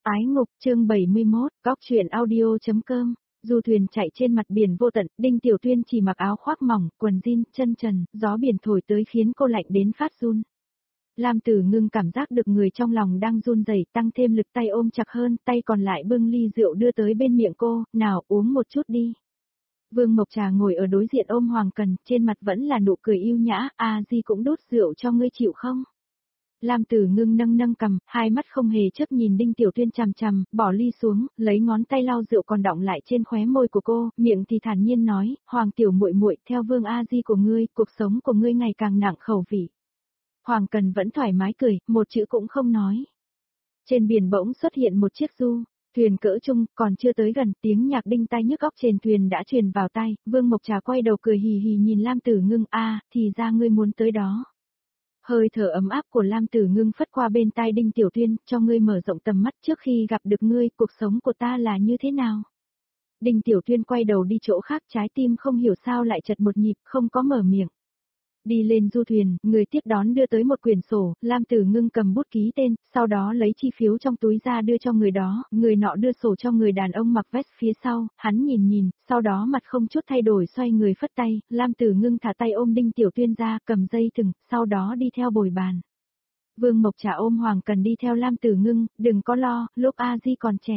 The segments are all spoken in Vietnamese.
Ái ngục chương 71, góc truyện audio.com. Du thuyền chạy trên mặt biển vô tận, Đinh Tiểu Tuyên chỉ mặc áo khoác mỏng, quần jean, chân trần, gió biển thổi tới khiến cô lạnh đến phát run. Lam Tử Ngưng cảm giác được người trong lòng đang run rẩy, tăng thêm lực tay ôm chặt hơn, tay còn lại bưng ly rượu đưa tới bên miệng cô, nào uống một chút đi. Vương Mộc Trà ngồi ở đối diện ôm Hoàng Cần, trên mặt vẫn là nụ cười yêu nhã, Di cũng đút rượu cho ngươi chịu không? Lam Tử Ngưng nâng nâng cằm, hai mắt không hề chớp nhìn Đinh Tiểu Tuyên chằm chằm, bỏ ly xuống, lấy ngón tay lau rượu còn đọng lại trên khóe môi của cô, miệng thì thản nhiên nói, Hoàng tiểu muội muội, theo Vương Di của ngươi, cuộc sống của ngươi ngày càng nặng khẩu vị. Hoàng Cần vẫn thoải mái cười, một chữ cũng không nói. Trên biển bỗng xuất hiện một chiếc du thuyền cỡ trung, còn chưa tới gần, tiếng nhạc đinh tai nhức óc trên thuyền đã truyền vào tai, Vương Mộc Trà quay đầu cười hì hì nhìn Lam Tử Ngưng, thì ra ngươi muốn tới đó. Hơi thở ấm áp của Lam Tử Ngưng phất qua bên tai Đinh Tiểu Tuyên, cho ngươi mở rộng tầm mắt trước khi gặp được ngươi, cuộc sống của ta là như thế nào? Đinh Tiểu Tuyên quay đầu đi chỗ khác, trái tim không hiểu sao lại chật một nhịp, không có mở miệng. Đi lên du thuyền, người tiếp đón đưa tới một quyển sổ, Lam Tử Ngưng cầm bút ký tên, sau đó lấy chi phiếu trong túi ra đưa cho người đó, người nọ đưa sổ cho người đàn ông mặc vest phía sau, hắn nhìn, sau đó mặt không chút thay đổi xoay người phất tay, Lam Tử Ngưng thả tay ôm Đinh Tiểu Tuyên ra, cầm dây thừng, sau đó đi theo bồi bàn. Vương Mộc Trà ôm Hoàng Cần đi theo Lam Tử Ngưng, đừng có lo, lúc Di còn trẻ.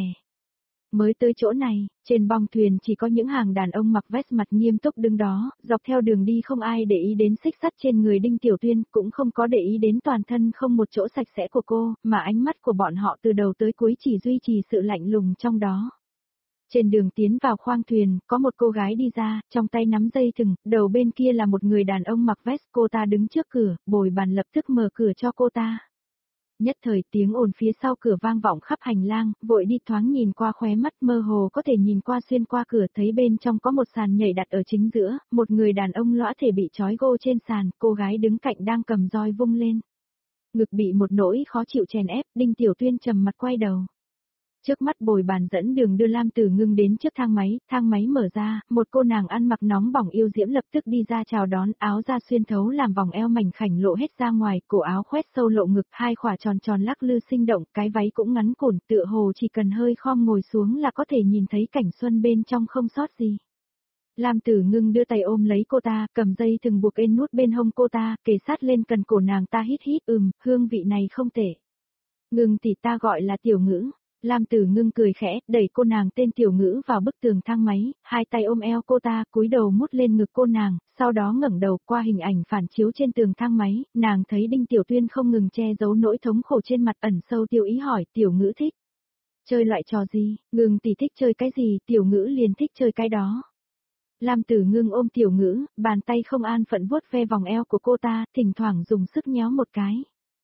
Mới tới chỗ này, trên bong thuyền chỉ có những hàng đàn ông mặc vest mặt nghiêm túc đứng đó, dọc theo đường đi không ai để ý đến xích sắt trên người Đinh Tiểu Tuyên, cũng không có để ý đến toàn thân không một chỗ sạch sẽ của cô, mà ánh mắt của bọn họ từ đầu tới cuối chỉ duy trì sự lạnh lùng trong đó. Trên đường tiến vào khoang thuyền, có một cô gái đi ra, trong tay nắm dây thừng, đầu bên kia là một người đàn ông mặc vest, cô ta đứng trước cửa, bồi bàn lập tức mở cửa cho cô ta. Nhất thời tiếng ồn phía sau cửa vang vọng khắp hành lang, vội đi thoáng nhìn qua khóe mắt mơ hồ có thể nhìn qua xuyên qua cửa thấy bên trong có một sàn nhảy đặt ở chính giữa, một người đàn ông lõa thể bị trói gô trên sàn, cô gái đứng cạnh đang cầm roi vung lên. Ngực bị một nỗi khó chịu chèn ép, Đinh Tiểu Tuyên trầm mặt quay đầu. Trước mắt bồi bàn dẫn đường đưa Lam Tử Ngưng đến trước thang máy mở ra, một cô nàng ăn mặc nóng bỏng yêu diễm lập tức đi ra chào đón, áo da xuyên thấu làm vòng eo mảnh khảnh lộ hết ra ngoài, cổ áo khoét sâu lộ ngực, hai khỏa tròn tròn lắc lư sinh động, cái váy cũng ngắn cổn, tựa hồ chỉ cần hơi khom ngồi xuống là có thể nhìn thấy cảnh xuân bên trong không sót gì. Lam Tử Ngưng đưa tay ôm lấy cô ta, cầm dây thừng buộc ên nút bên hông cô ta, kề sát lên cần cổ nàng ta hít, hương vị này không tệ. Ngưng tỷ ta gọi là Tiểu Ngữ. Lam Tử Ngưng cười khẽ, đẩy cô nàng tên Tiểu Ngữ vào bức tường thang máy, hai tay ôm eo cô ta, cúi đầu mút lên ngực cô nàng, sau đó ngẩng đầu qua hình ảnh phản chiếu trên tường thang máy, nàng thấy Đinh Tiểu Tuyên không ngừng che giấu nỗi thống khổ trên mặt, ẩn sâu tiêu ý hỏi, Tiểu Ngữ thích chơi loại trò gì? Ngưng tỷ thích chơi cái gì? Tiểu Ngữ liền thích chơi cái đó. Lam Tử Ngưng ôm Tiểu Ngữ, bàn tay không an phận vuốt ve vòng eo của cô ta, thỉnh thoảng dùng sức nhéo một cái.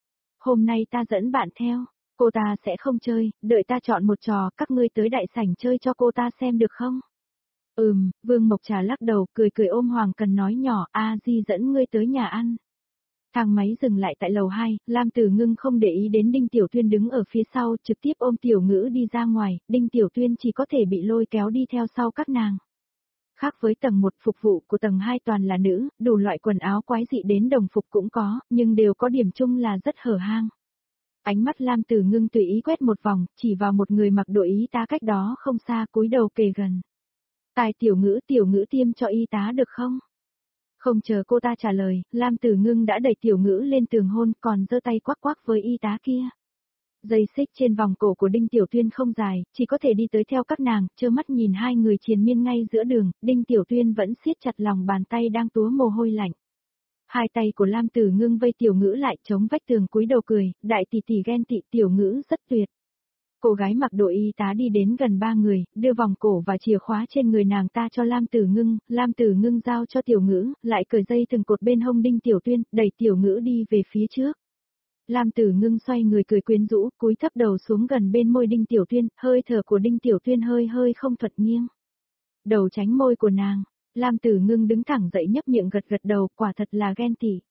Hôm nay ta dẫn bạn theo. Cô ta sẽ không chơi, đợi ta chọn một trò, các ngươi tới đại sảnh chơi cho cô ta xem được không? Vương Mộc Trà lắc đầu, cười ôm Hoàng Cần nói nhỏ, Di dẫn ngươi tới nhà ăn. Thang máy dừng lại tại lầu 2, Lam Tử Ngưng không để ý đến Đinh Tiểu Tuyên đứng ở phía sau, trực tiếp ôm Tiểu Ngữ đi ra ngoài, Đinh Tiểu Tuyên chỉ có thể bị lôi kéo đi theo sau các nàng. Khác với tầng 1, phục vụ của tầng 2 toàn là nữ, đủ loại quần áo quái dị đến đồng phục cũng có, nhưng đều có điểm chung là rất hở hang. Ánh mắt Lam Tử Ngưng tùy ý quét một vòng, chỉ vào một người mặc đội y tá cách đó không xa, cúi đầu kề gần. Tài Tiểu Ngữ tiêm cho y tá được không? Không chờ cô ta trả lời, Lam Tử Ngưng đã đẩy Tiểu Ngữ lên tường hôn, còn giơ tay quắc quắc với y tá kia. Dây xích trên vòng cổ của Đinh Tiểu Tuyên không dài, chỉ có thể đi tới theo các nàng, trơ mắt nhìn hai người triền miên ngay giữa đường, Đinh Tiểu Tuyên vẫn siết chặt lòng bàn tay đang túa mồ hôi lạnh. Hai tay của Lam Tử Ngưng vây Tiểu Ngữ lại chống vách tường cúi đầu cười, đại tỷ tỷ ghen tị, Tiểu Ngữ rất tuyệt. Cô gái mặc đội y tá đi đến gần ba người, đưa vòng cổ và chìa khóa trên người nàng ta cho Lam Tử Ngưng giao cho Tiểu Ngữ, lại cởi dây từng cột bên hông Đinh Tiểu Tuyên, đẩy Tiểu Ngữ đi về phía trước. Lam Tử Ngưng xoay người cười quyến rũ, cúi thấp đầu xuống gần bên môi Đinh Tiểu Tuyên, hơi thở của Đinh Tiểu Tuyên hơi không thuật nghiêng. Đầu tránh môi của nàng. Lam Tử Ngưng đứng thẳng dậy nhấp miệng gật đầu, quả thật là ghen tị.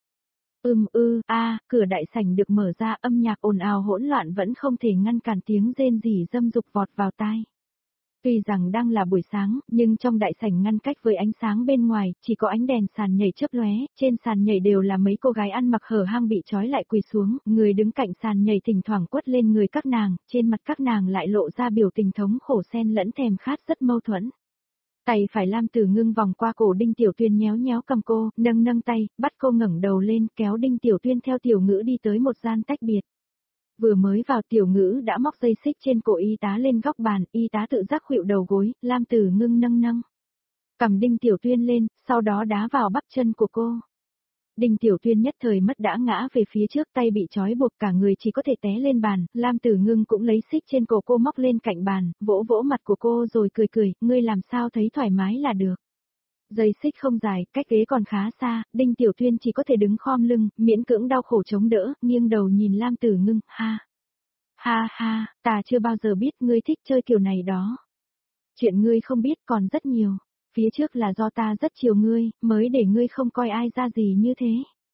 Cửa đại sảnh được mở ra, âm nhạc ồn ào hỗn loạn vẫn không thể ngăn cản tiếng rên rỉ dâm dục vọt vào tai. Tuy rằng đang là buổi sáng, nhưng trong đại sảnh ngăn cách với ánh sáng bên ngoài, chỉ có ánh đèn sàn nhảy chớp lóe, trên sàn nhảy đều là mấy cô gái ăn mặc hở hang bị trói lại quỳ xuống, người đứng cạnh sàn nhảy thỉnh thoảng quất lên người các nàng, trên mặt các nàng lại lộ ra biểu tình thống khổ xen lẫn thèm khát rất mâu thuẫn. Tay phải Lam Tử Ngưng vòng qua cổ Đinh Tiểu Tuyên nhéo nhéo cầm cô, nâng nâng tay, bắt cô ngẩng đầu lên, kéo Đinh Tiểu Tuyên theo Tiểu Ngữ đi tới một gian tách biệt. Vừa mới vào Tiểu Ngữ đã móc dây xích trên cổ y tá lên góc bàn, y tá tự giác khuỵu đầu gối, Lam Tử Ngưng nâng nâng cầm Đinh Tiểu Tuyên lên, sau đó đá vào bắp chân của cô. Đinh Tiểu Tuyên nhất thời mất đã ngã về phía trước, tay bị trói buộc cả người chỉ có thể té lên bàn, Lam Tử Ngưng cũng lấy xích trên cổ cô móc lên cạnh bàn, vỗ vỗ mặt của cô rồi cười cười, ngươi làm sao thấy thoải mái là được. Dây xích không dài, cách ghế còn khá xa, Đinh Tiểu Tuyên chỉ có thể đứng khom lưng, miễn cưỡng đau khổ chống đỡ, nghiêng đầu nhìn Lam Tử Ngưng, ha. Ha ha, ta chưa bao giờ biết ngươi thích chơi kiểu này đó. Chuyện ngươi không biết còn rất nhiều. Phía trước là do ta rất chiều ngươi, mới để ngươi không coi ai ra gì như thế.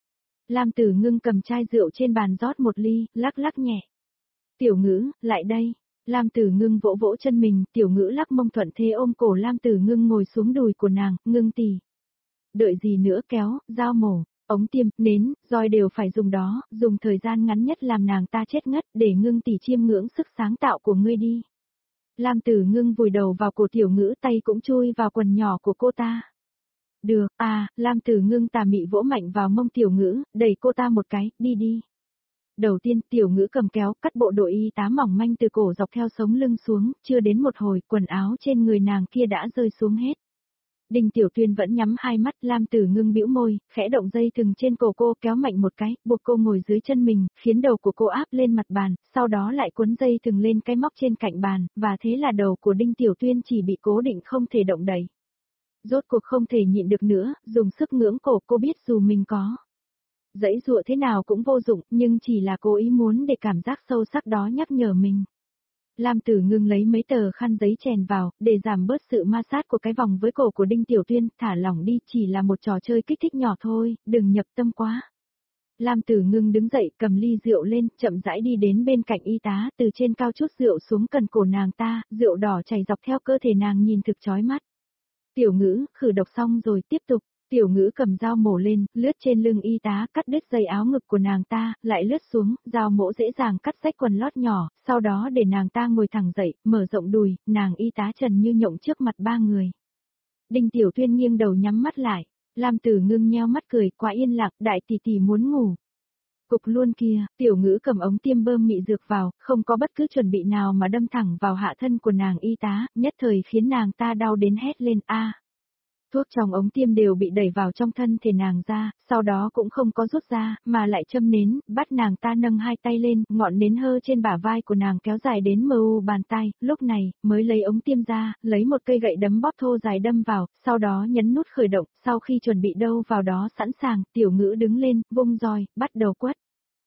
Lam Tử Ngưng cầm chai rượu trên bàn rót một ly, lắc lắc nhẹ. Tiểu Ngữ, lại đây. Lam Tử Ngưng vỗ vỗ chân mình, Tiểu Ngữ lắc mông thuận thế ôm cổ Lam Tử Ngưng ngồi xuống đùi của nàng, Ngưng tỉ. Đợi gì nữa kéo, dao mổ, ống tiêm, nến, roi đều phải dùng đó, dùng thời gian ngắn nhất làm nàng ta chết ngất để Ngưng tỉ chiêm ngưỡng sức sáng tạo của ngươi đi. Lam Tử Ngưng vùi đầu vào cổ Tiểu Ngữ, tay cũng chui vào quần nhỏ của cô ta. Được, Lam Tử Ngưng tà mị vỗ mạnh vào mông Tiểu Ngữ, đẩy cô ta một cái, đi đi. Đầu tiên Tiểu Ngữ cầm kéo, cắt bộ đội y tá mỏng manh từ cổ dọc theo sống lưng xuống, chưa đến một hồi, quần áo trên người nàng kia đã rơi xuống hết. Đinh Tiểu Tuyên vẫn nhắm hai mắt, Lam Tử Ngưng bĩu môi, khẽ động dây thừng trên cổ cô kéo mạnh một cái, buộc cô ngồi dưới chân mình, khiến đầu của cô áp lên mặt bàn, sau đó lại cuốn dây thừng lên cái móc trên cạnh bàn, và thế là đầu của Đinh Tiểu Tuyên chỉ bị cố định không thể động đậy. Rốt cuộc không thể nhịn được nữa, dùng sức ngưỡng cổ, cô biết dù mình có dãy dụa thế nào cũng vô dụng, nhưng chỉ là cố ý muốn để cảm giác sâu sắc đó nhắc nhở mình. Lam Tử Ngưng lấy mấy tờ khăn giấy chèn vào, để giảm bớt sự ma sát của cái vòng với cổ của Đinh Tiểu Tuyên, thả lỏng đi, chỉ là một trò chơi kích thích nhỏ thôi, đừng nhập tâm quá. Lam Tử Ngưng đứng dậy, cầm ly rượu lên, chậm rãi đi đến bên cạnh y tá, từ trên cao chút rượu xuống cần cổ nàng ta, rượu đỏ chảy dọc theo cơ thể nàng nhìn thực chói mắt. Tiểu Ngữ, khử độc xong rồi, tiếp tục. Tiểu Ngữ cầm dao mổ lên, lướt trên lưng y tá, cắt đứt dây áo ngực của nàng ta, lại lướt xuống, dao mổ dễ dàng cắt rách quần lót nhỏ, sau đó để nàng ta ngồi thẳng dậy, mở rộng đùi, nàng y tá trần như nhộng trước mặt ba người. Đinh Tiểu Tuyên nghiêng đầu nhắm mắt lại, Lam Tử Ngưng nheo mắt cười, quá yên lặng, đại tỷ tỷ muốn ngủ. Cục luôn kia, Tiểu Ngữ cầm ống tiêm bơm mị dược vào, không có bất cứ chuẩn bị nào mà đâm thẳng vào hạ thân của nàng y tá, nhất thời khiến nàng ta đau đến hét lên a. Thuốc trong ống tiêm đều bị đẩy vào trong thân thể nàng ra, sau đó cũng không có rút ra, mà lại châm nến, bắt nàng ta nâng hai tay lên, ngọn nến hơ trên bả vai của nàng kéo dài đến mu bàn tay, lúc này, mới lấy ống tiêm ra, lấy một cây gậy đấm bóp thô dài đâm vào, sau đó nhấn nút khởi động, sau khi chuẩn bị đâu vào đó sẵn sàng, Tiểu Ngữ đứng lên, vung roi, bắt đầu quất.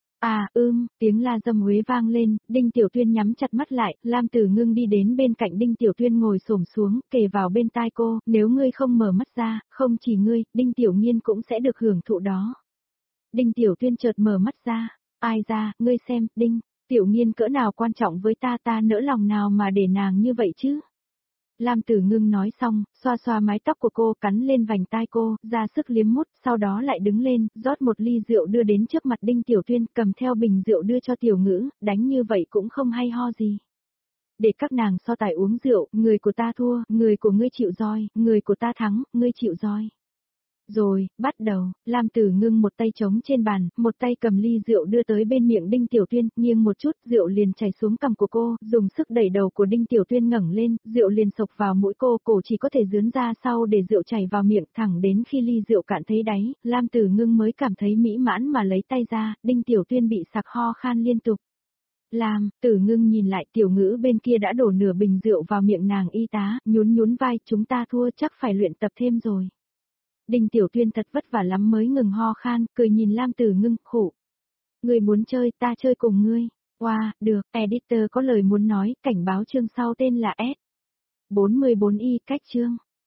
Tiếng la dâm uế vang lên, Đinh Tiểu Tuyên nhắm chặt mắt lại, Lam Tử Ngưng đi đến bên cạnh Đinh Tiểu Tuyên ngồi xổm xuống, kề vào bên tai cô, nếu ngươi không mở mắt ra, không chỉ ngươi, Đinh Tiểu Nghiên cũng sẽ được hưởng thụ đó. Đinh Tiểu Tuyên chợt mở mắt ra, ai ra, ngươi xem, Đinh, Tiểu Nghiên cỡ nào quan trọng với ta nỡ lòng nào mà để nàng như vậy chứ. Lam Tử Ngưng nói xong, xoa xoa mái tóc của cô, cắn lên vành tai cô, ra sức liếm mút, sau đó lại đứng lên, rót một ly rượu đưa đến trước mặt Đinh Tiểu Tuyên, cầm theo bình rượu đưa cho Tiểu Ngữ, đánh như vậy cũng không hay ho gì. Để các nàng so tài uống rượu, người của ta thua, người của ngươi chịu roi, người của ta thắng, ngươi chịu roi. Rồi, bắt đầu, Lam Tử Ngưng một tay chống trên bàn, một tay cầm ly rượu đưa tới bên miệng Đinh Tiểu Tuyên, nghiêng một chút, rượu liền chảy xuống cằm của cô, dùng sức đẩy đầu của Đinh Tiểu Tuyên ngẩng lên, rượu liền sộc vào mũi cô, cổ chỉ có thể dướn ra sau để rượu chảy vào miệng, thẳng đến khi ly rượu cạn thấy đáy, Lam Tử Ngưng mới cảm thấy mỹ mãn mà lấy tay ra, Đinh Tiểu Tuyên bị sặc ho khan liên tục. Lam Tử Ngưng nhìn lại, Tiểu Ngữ bên kia đã đổ nửa bình rượu vào miệng nàng y tá, nhún nhún vai, chúng ta thua, chắc phải luyện tập thêm rồi. Đinh Tiểu Tuyên thật vất vả lắm mới ngừng ho khan, cười nhìn Lam Tử Ngưng, khổ. Ngươi muốn chơi, ta chơi cùng ngươi. Wow, được, editor có lời muốn nói, cảnh báo chương sau tên là S. 44Y cách chương.